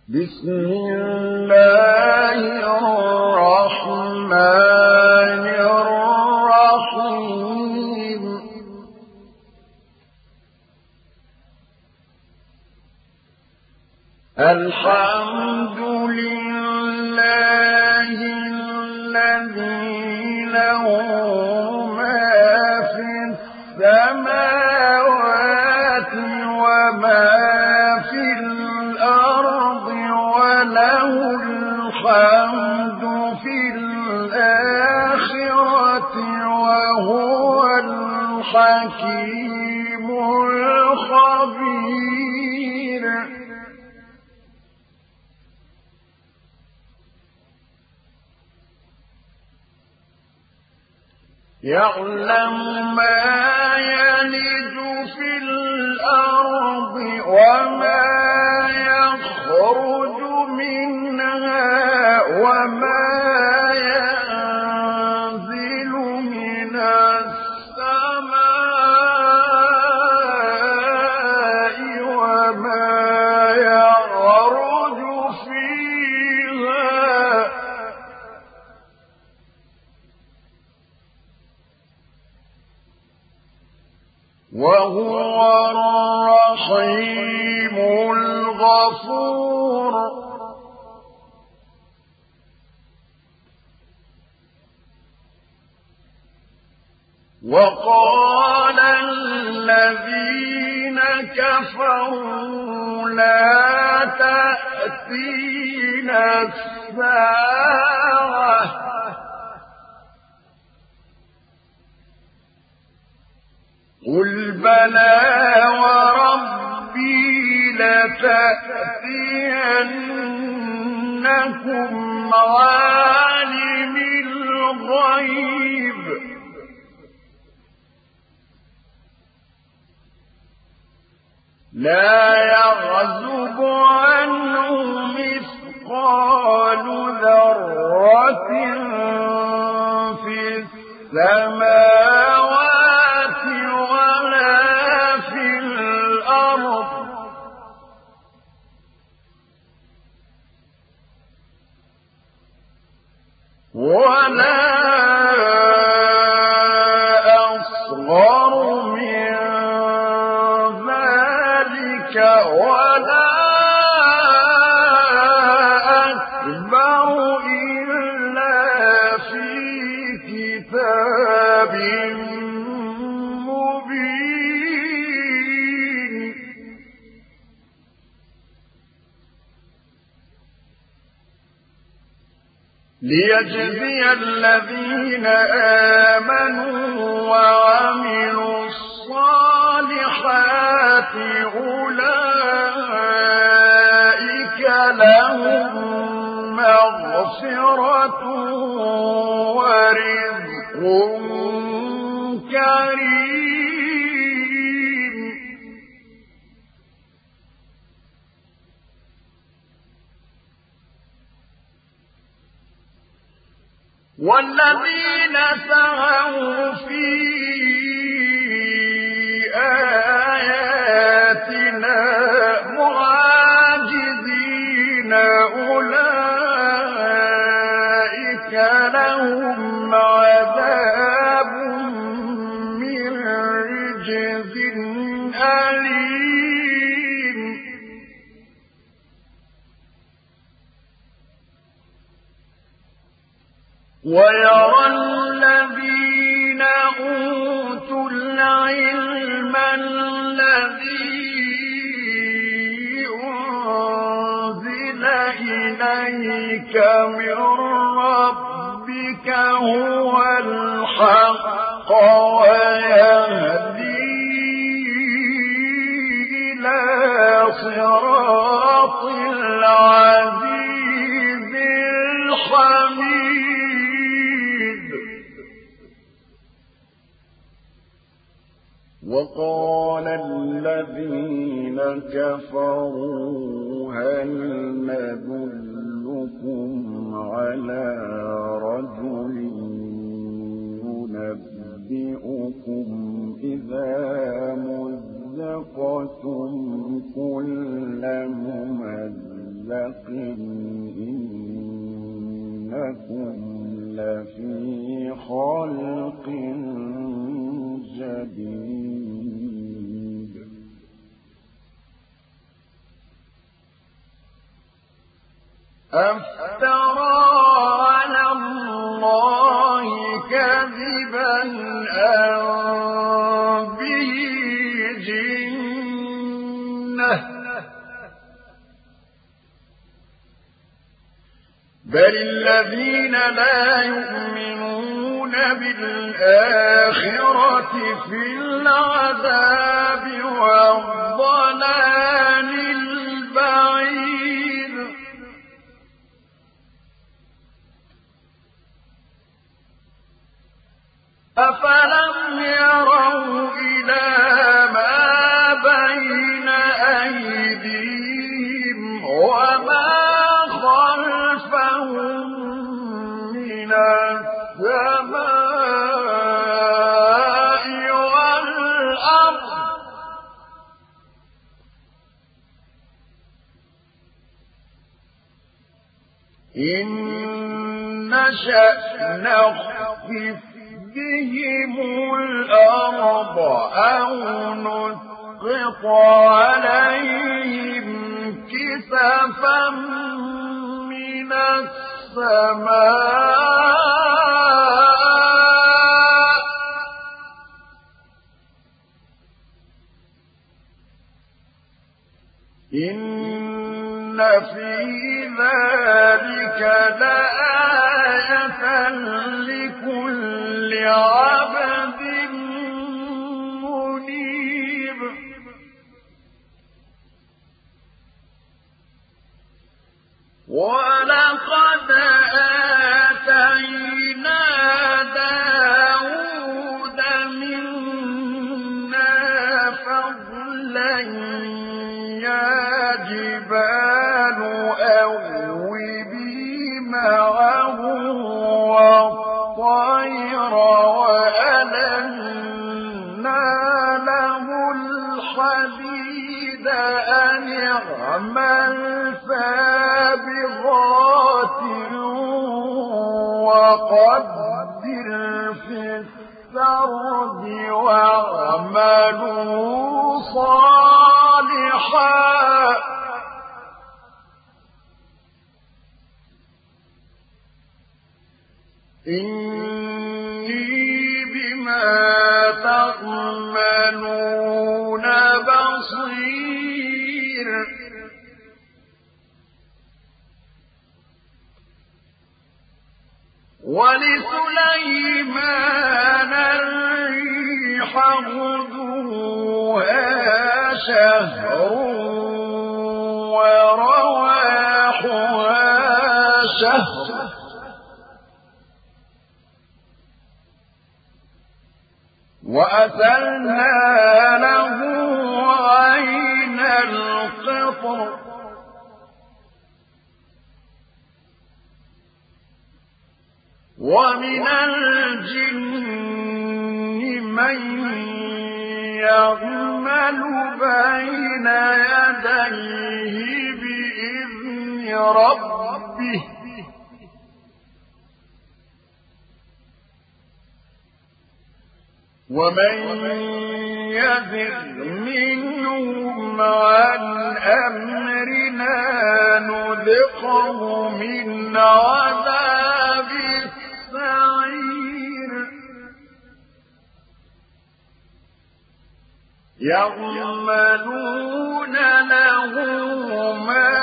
بسم الله الرحمن الرحيم الحمد لله الذي له ما في السماوات وما في الأرض وله الحمد في الآخرة وهو الحكيم الخبير يعلم ما يلج في الأرض وما يخرج منها وما ينزل من السماء وما يعرج فيها وهو الرحيم الغفور وقال الذين كفروا لا تأتينا الساعة قل بلى وربي لتأتينكم عالم الغيب لا يعزب عنه مثقال ذرة في السماوات ولا في الأرض ولا أصغر من ذلك ولا أكبر إلا في كتاب مبين ليجزي الذين آمنوا وعملوا الصالحات أولئك لهم مغفرة ورزق كريم والذين سعوا في آياتنا معاجزين أولئك لهم عذاب من رجز أليم ويرى الذين أوتوا العلم الذي أنزل إليك من ربك هو الحق ويهدي إلى صراط العزيز الحميد وقال الذين كفروا هل ندلكم على رجل ينبئكم إذا مزقتم كل ممزق مُمَزَّقٍ إِنَّكُمْ لَفِي خَلْقٍ جَدِيدٍ أَفْتَرَىٰ عَلَى اللَّهِ كَذِبًا أَم بِهِ جِنَّةٌ ۗ بَلِ الَّذِينَ لا يُؤْمِنُونَ بِالْآخِرَةِ فِي الْعَذَابِ وَالضَّلَالِ الْبَعِيدِ أَفَلَمْ يَرَوْا إِلَىٰ مَا بَيْنَ أَيْدِيهِمْ وَمَا خَلْفَهُم مِّنَ السَّمَاءِ وَالْأَرْضِ إِن نَّشَأْ نَخْسِفْ بِهِمُ الْأَرْضَ أَوْ نُسْقِطْ عَلَيْهِمْ كِسَفًا مِّنَ السَّمَاءِ إِنَّ فِي ذَلِكَ لَآيَةً لِكُلِّ عَبْدٍ مُنِيبٍ وَلَقَدْ آتَيْنَا دَاوُودَ مِنَّا فَضْلًا يَا جِبَالُ أَوِّبِي مَعَهُ وَالطَّيْرَ وَأَلَنَّا لَهُ الْحَدِيدَ أَنِ اعْمَلْ سَابِغَاتٍ وَقَدِّرْ فِي السَّرْدِ وَاعْمَلُوا صَالِحًا إِنِّي بِمَا تَعْمَلُونَ بَصِيرٌ وَلِسُلَيْمَانَ الرِّيحَ غُدُوُّهَا شَهْرٌ وَرَوَاحُهَا شَهْرٌ وَأَسَلْنَا لَهُ عَيْنَ الْقِطْرِ وَمِنَ الْجِنِّ مَن يَعْمَلُ بَيْنَ يَدَيْهِ بِإِذْنِ رَبِّهِ وَمَن يَزِغْ مِنْهُمْ عَنْ أَمْرِنَا نُذِقْهُ مِنْ عَذَابِ السَّعِيرِ يَعْمَلُونَ لَهُ مَا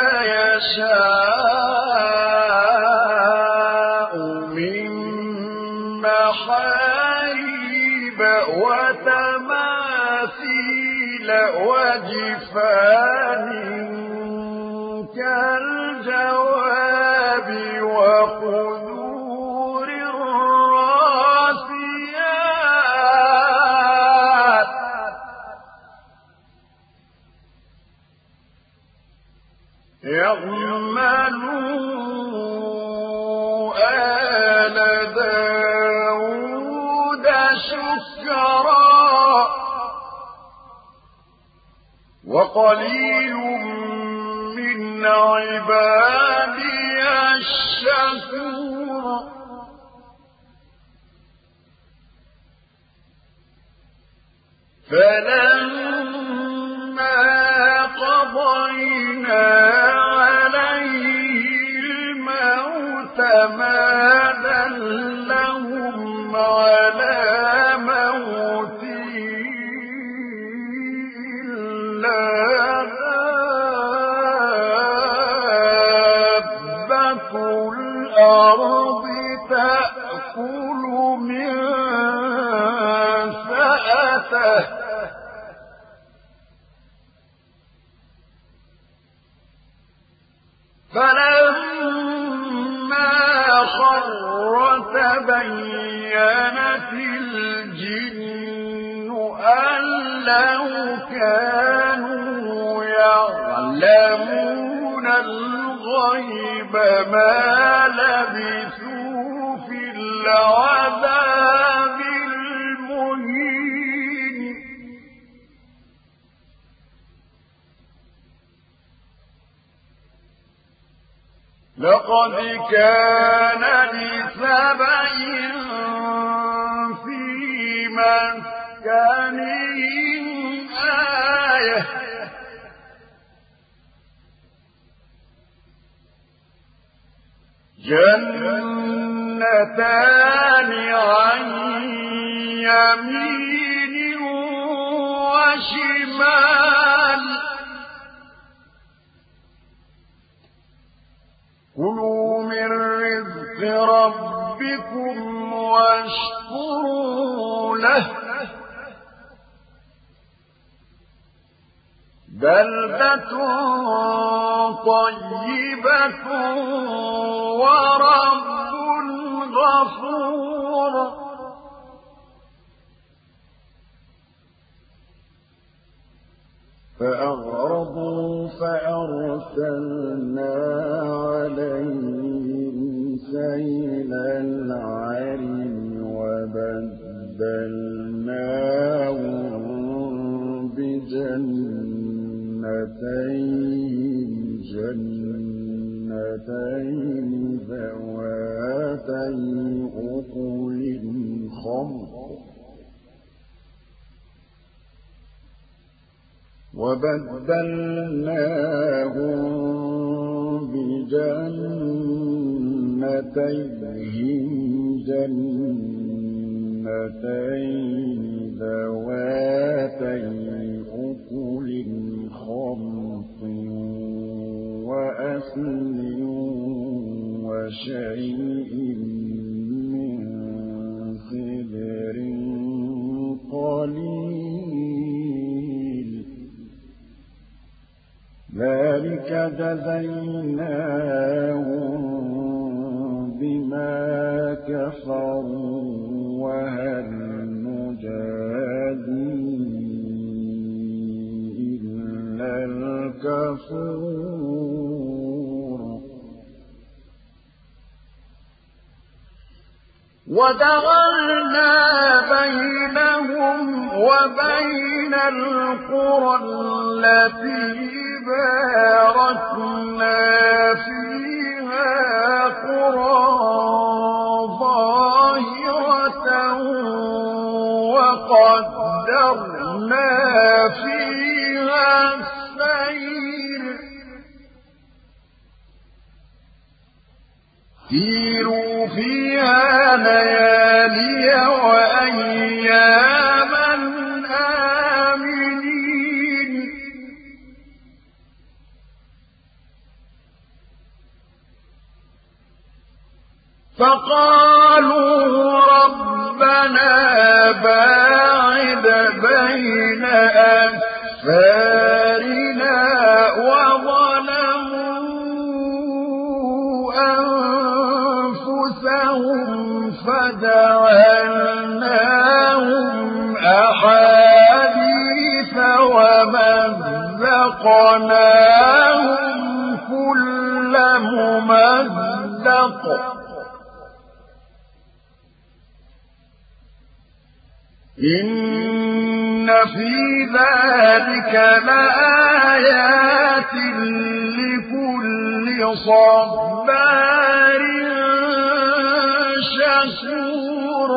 يَشَاءُ مِن مَّحَارِيبَ وَتَمَاثِيلَ وَجِفَانٍ كَالْجَوَابِ وَقُدُورٍ رَّاسِيَاتٍ يَعْمَلُوا آلَ دَاوُودَ شُكْرًا وَقَلِيلٌ مِّنْ عبادي الشكور فلما قضينا عليه الموت ما دلهم على موته إلا دابة الأرض تأكل من سأته فلما خر تبينت الجن أن لو كانوا يعلمون الغيب ما لبثوا في العذاب المهين لقد كان لسبإ في مسكنهم آية جنتان عن يمين وشمال كلوا من رزق ربكم واشكروا له بلدة طيبة ورب غفور فأعرضوا فأرسلنا عليهم سيل العرم وبدلناهم جنتين ذواتي أكل خمر وبدلناهم بجنتيهم جنتين ذواتي أكل خمط وأثل وشيء من سدر قليل ذلك جزيناهم بما كفروا وهل نجازي إلا الكفور وجعلنا بينهم وبين القرى التي باركنا فيها قرى ظاهرة وقدرنا فيها السير سيروا فيها ليالي وأياما آمنين فقالوا ربنا باعد بين أسفارنا وظلموا أنفسهم فجعلناهم أحاديث ومزقناهم كل ممزق إن في ذلك لآيات لكل صبار شكور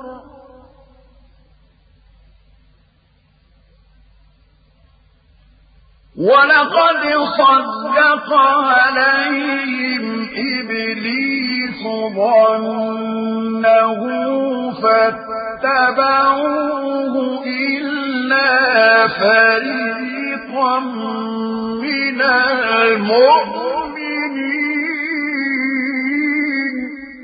ولقد صدق عليهم إبليس ظنه فاتبعوه إلا فريقا من المؤمنين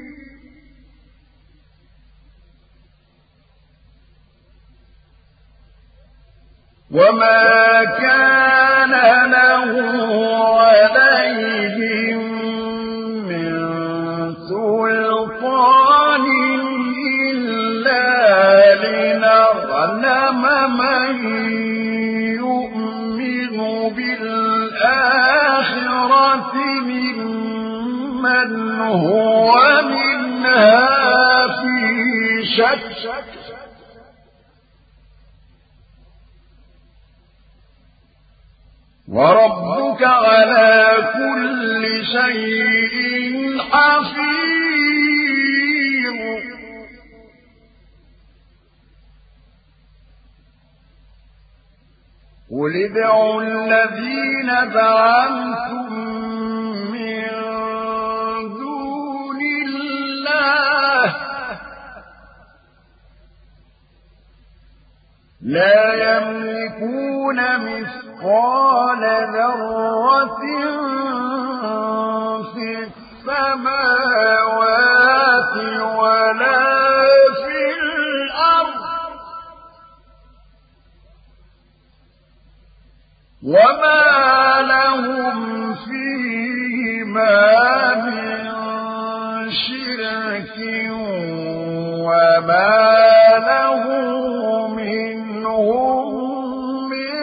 وما كان له عليهم من سلطان إلا لنعلم من يؤمن بالآخرة ممن هو منها في شك وربك على كل شيء حفيظ قل ادعوا الذين زعمتم من دون الله لا يملكون مثقال ذرة في السماوات ولا في الأرض وما لهم فيهما من شرك وما له منهم من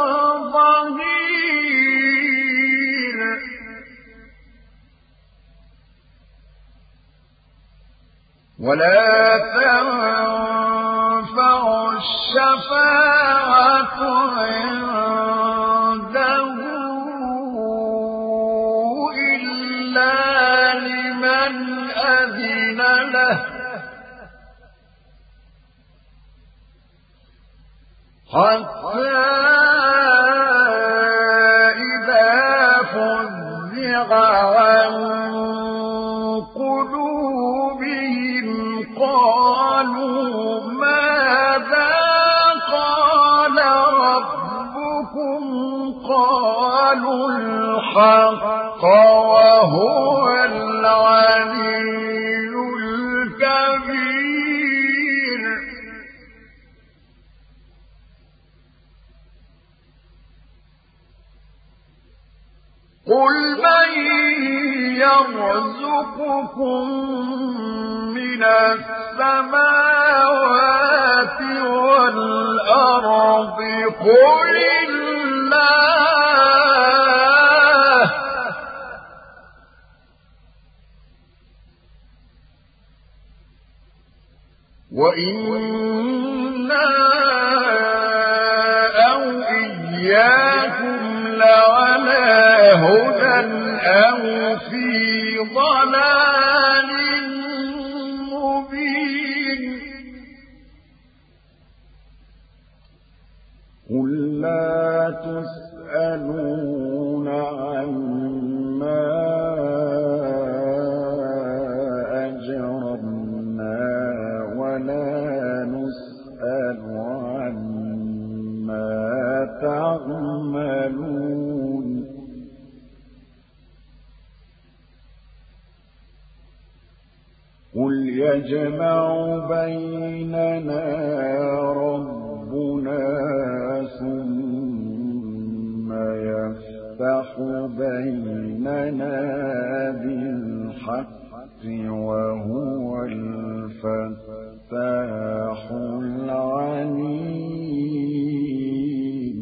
ظهير ولا تنفع الشفاعة عنده إلا لمن أذن له حتى إذا فزع عن قلوبهم قالوا ماذا قال ربكم قالوا الحق وهو العلي الكبير قل من يرزقكم من السماوات والأرض قل الله وإنا أو إياكم لعلى هدى أو في ضلال مبين قل لا تسألون عما أجرمنا ولا نسأل عما تعملون قل يجمع بيننا ربنا ثم يفتح بيننا بالحق وهو الفتاح العليم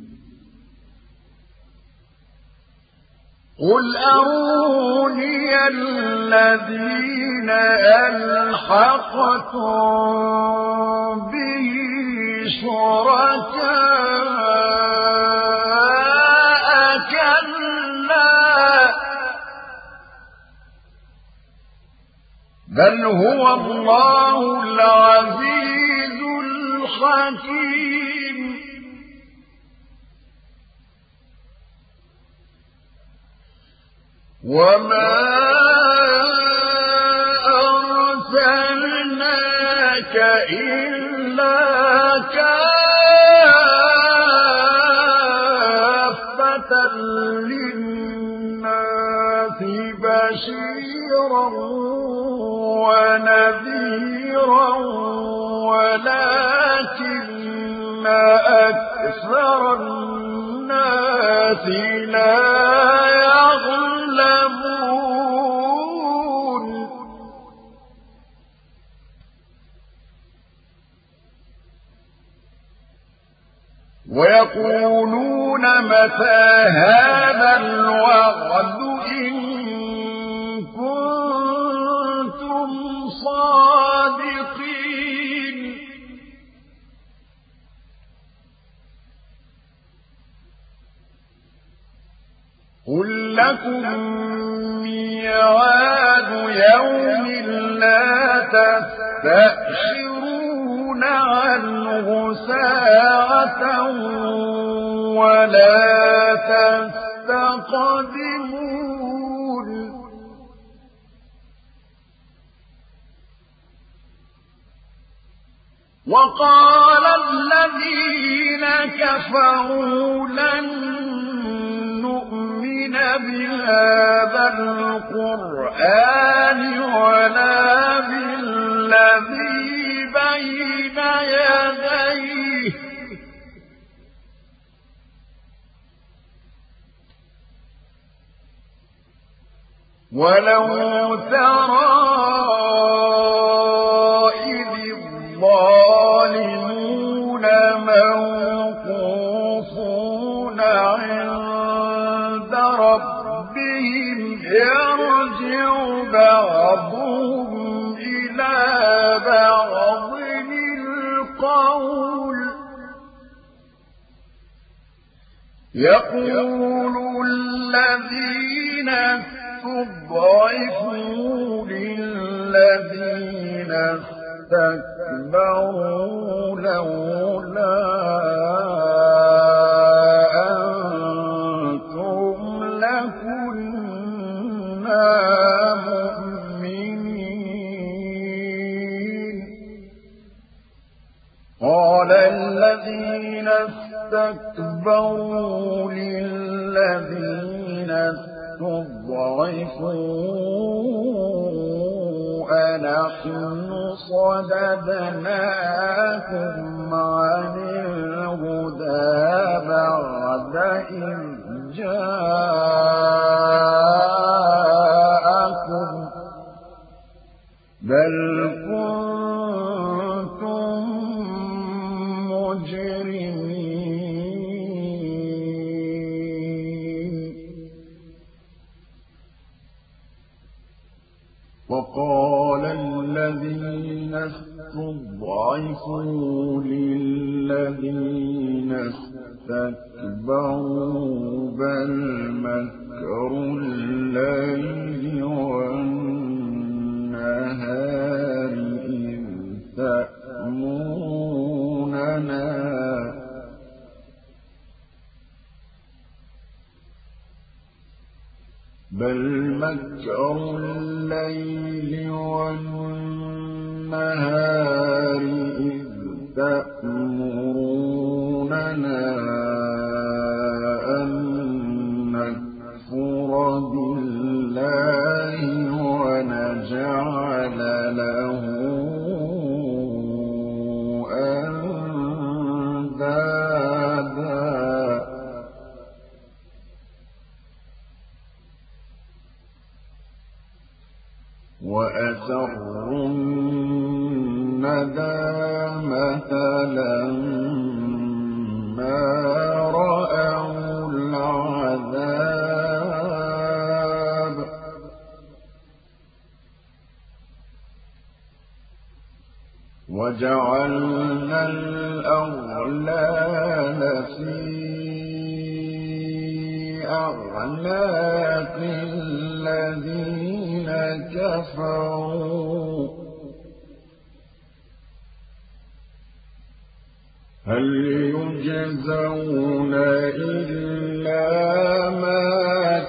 قل أروني الذين ألحقتم به شركاء كلا بل هو الله العزيز الحكيم وما أرسلناك إلا كافة للناس بشيرا ونذيرا ولكن أكثر الناس لا يعلمون ويقولون متى هذا الوعد إن كنتم صادقين قل لكم ميعاد يوم لا تستأخرون عنه ساعة ولا تستقدمون وقال الذين كفروا لن نؤمن بهذا القرآن ولا بالذي بين يديه ولو ترى إذ الظالمون موقوفون عند ربهم يرجع بعضهم إلى بعض القول يقول الذين استضعفوا للذين استكبروا لولا أنتم لكنا مؤمنين قال الذين استكبروا للذين استضعفوا أنحن صددناكم عن الهدى بعد إذ جاءكم بل كنتم مجرمين وقال الذين استضعفوا للذين استكبروا بل مكر الليل والنهار إذ تأمروننا بل مكر الليل والنهار إذ تأمروننا أن نكفر بالله ونجعل له أندادا وأسروا الندامة لما رأوا العذاب وجعلنا الأغلال في أعناق الذين كفروا هل يجزون إلا ما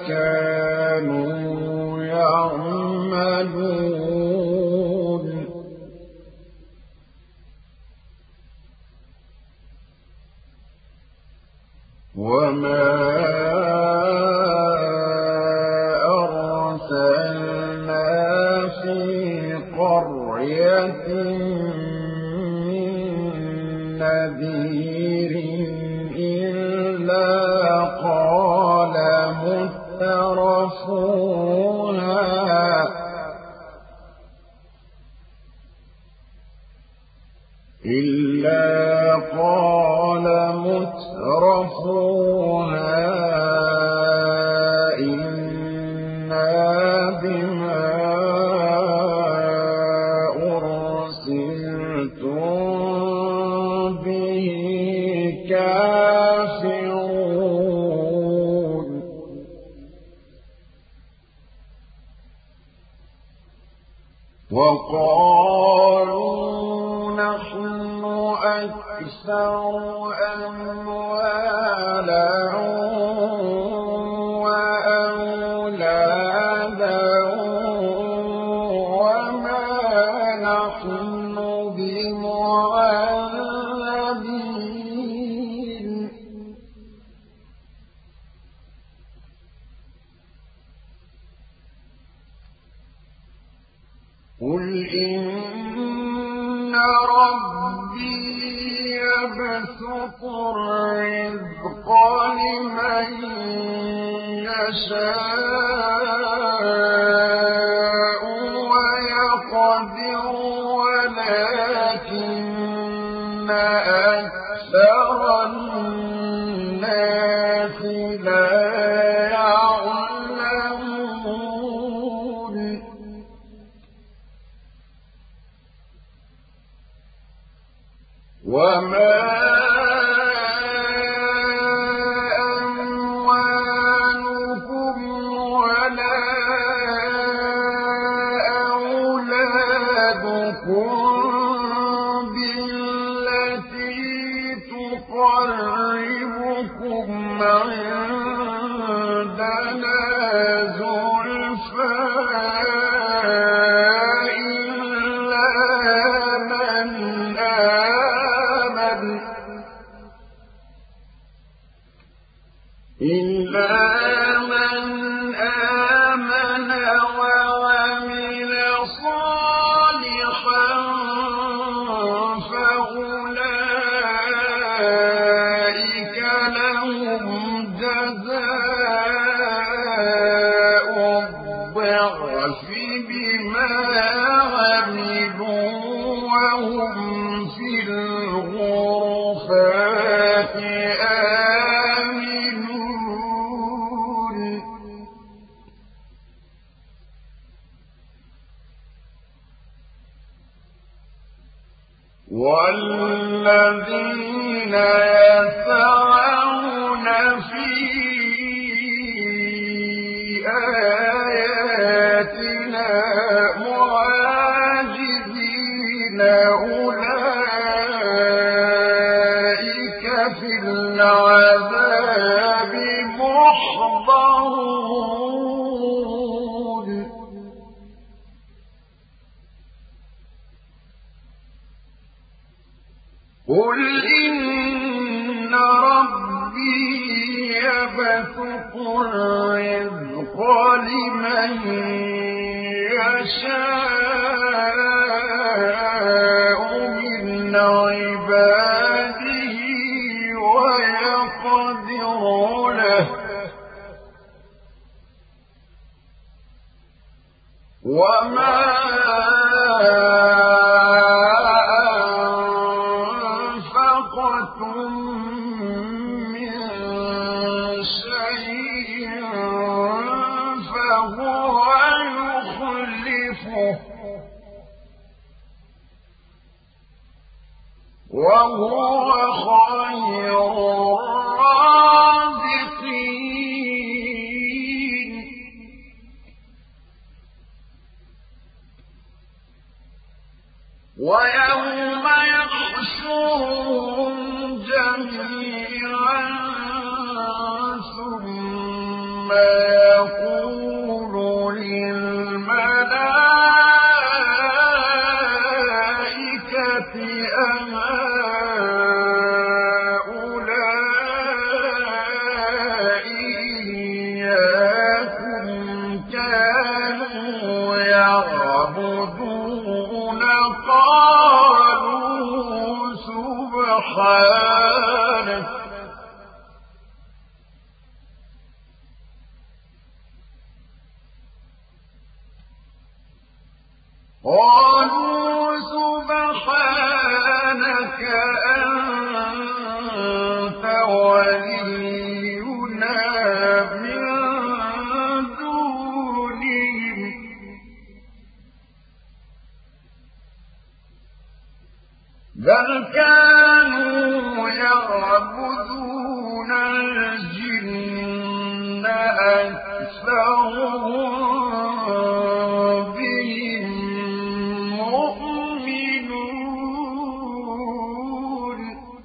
كانوا يعملون وما أرسلنا في قرية من نذير إلا قال مترفوها إنا بما أرسلتم به كافرون وقالوا نحن أكثر أموالا وأولادا وما نحن بمعذبين قل إن ربي يبسط الرزق لمن يشاء ويقدر ولكن أكثر الناس لا يعلمون وما أموالكم ولا أولادكم بالتي تقربكم عندنا زلفى إلا من آمن وعمل صالحا فأولئك لهم جزاء الضعف بما عملوا وهم في الغرفات والذين يسعون في آياتنا معاجزين أولئك في العذاب محضرون قل إن ربي يبسط الرزق لمن يشاء من عباده ويقدر له وما وهو خير الرازقين ويوم يحشرهم جميعا ثم يقول للملائكة أهؤلاء إياكم كانوا يعبدون قالوا سبحانك أنت ولينا من دونهم بل كانوا يعبدون الجن أكثرهم بهم مؤمنون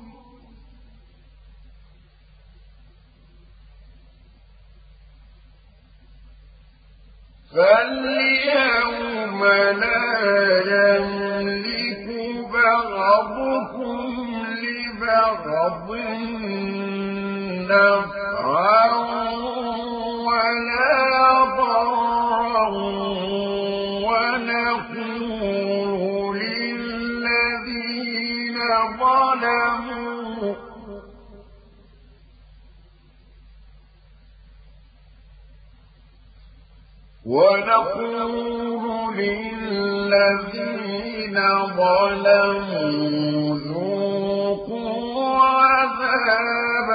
فاليوم لا يملك بعضكم لبعض نفعا ولا ضرا ونقول للذين ظلموا ذوقوا عذاب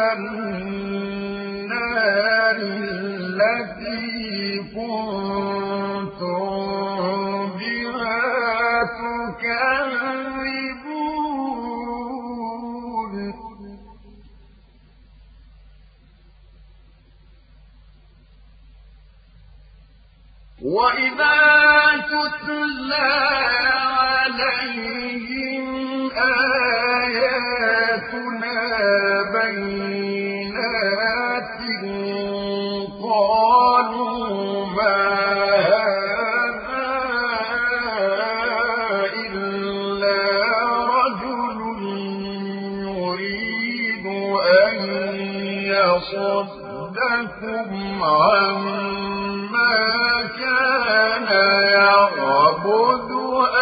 النار التي كنتم بها تكذبون وإذا تتلى عليهم آياتنا بينات قالوا ما هذا إلا رجل يريد أن يصدكم عما كان يعبد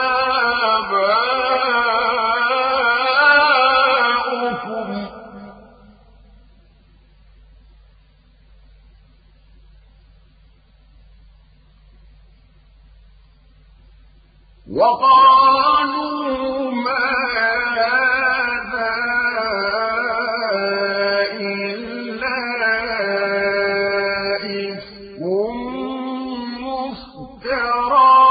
آباؤكم وقالوا ما هذا إلا إفك مفترى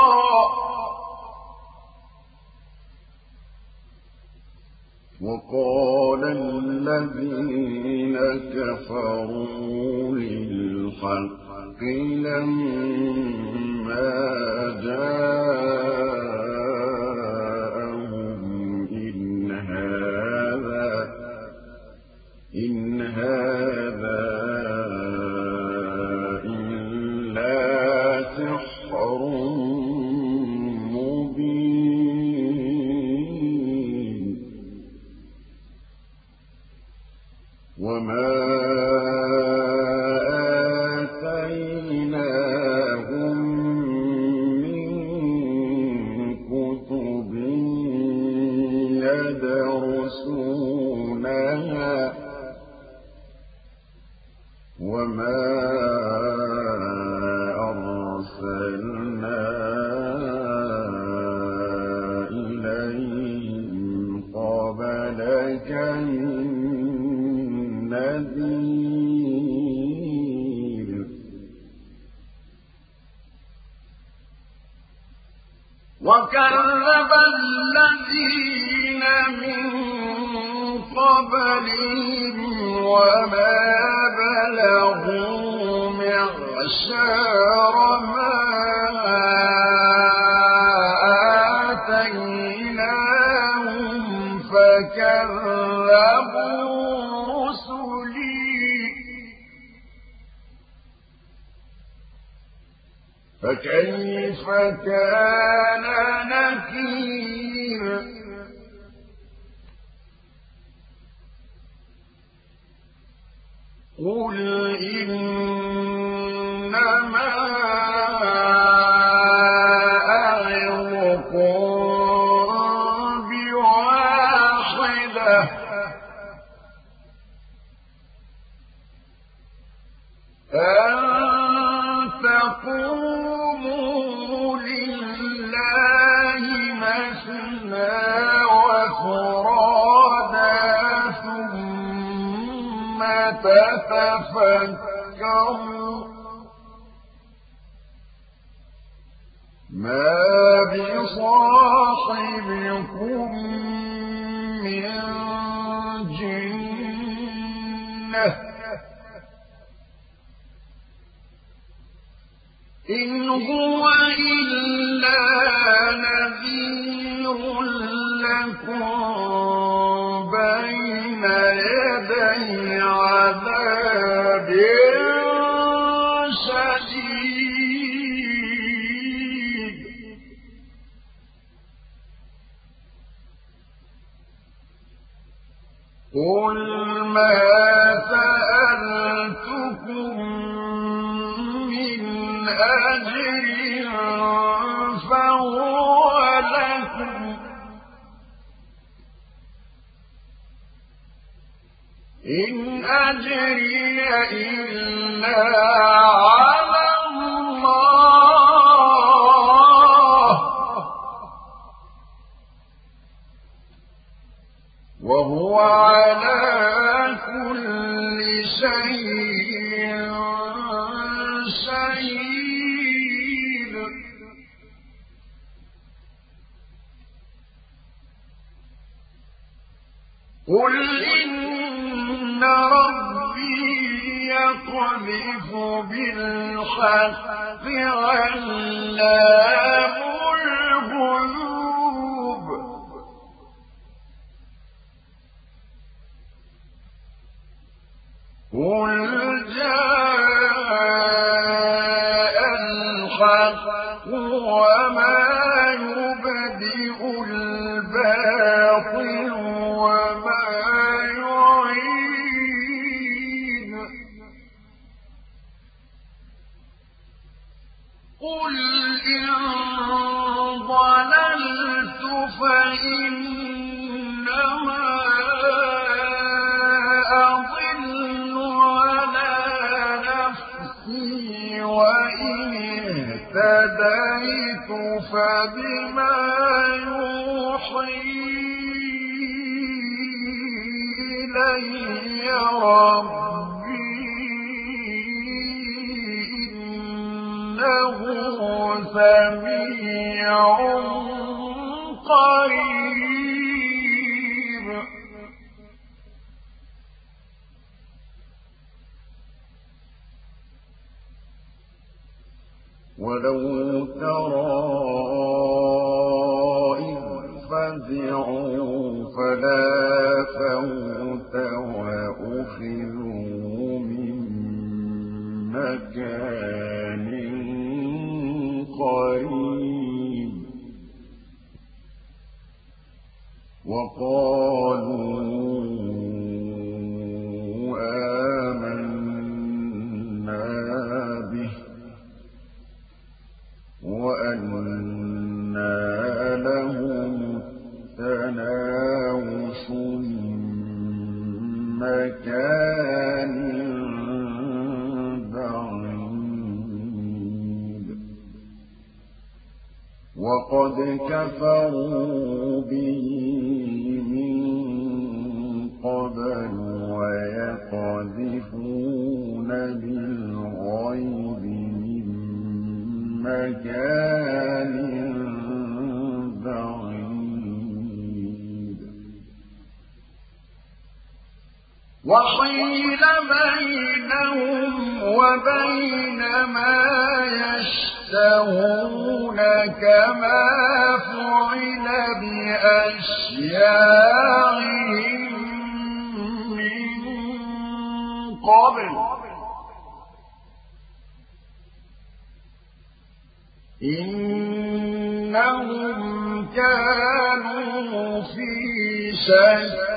وقال الذين كفروا للحق لما جاءهم إن هذا إلا سحر مبين وما آتيناهم من كتب يدرسونها وما أرسلنا إليهم قبلك من نذير وكذب الذين من قبلهم وما بلغوا معشار ما آتيناهم فكذبوا فكيف كان نكير قل إنما أعظكم بواحدة أن تقوموا لله مثنى وفرادا ثم تتفكروا ما بصاحبكم من جنة إن هو إلا نذير لكم بين يدي عذاب شديد قل ما سألتكم من أجر فهو لكم إن أجري إلا على الله وهو على كل شيء شهيد قل إن ربي يقذف بالحق علام الغيوب قل جاء الحق وما يبدئ الباطل وما يعيد قل إن ضللت فإنما أضل على نفسي وإن اهتديت فبما يوحي إلي ربي إنه سميع قريب ولو ترى إذ فزعوا فلا فوت وأخذوا من مكان قريب وقالوا آمنا به وأنى لهم التناوش من مكان بعيد وقد كفروا به من قبل ويقذفون بالغيب من مكان بعيد وحيل بينهم وبين ما يشتهون كما فعل بأشياعهم من قبل إنهم كانوا في شك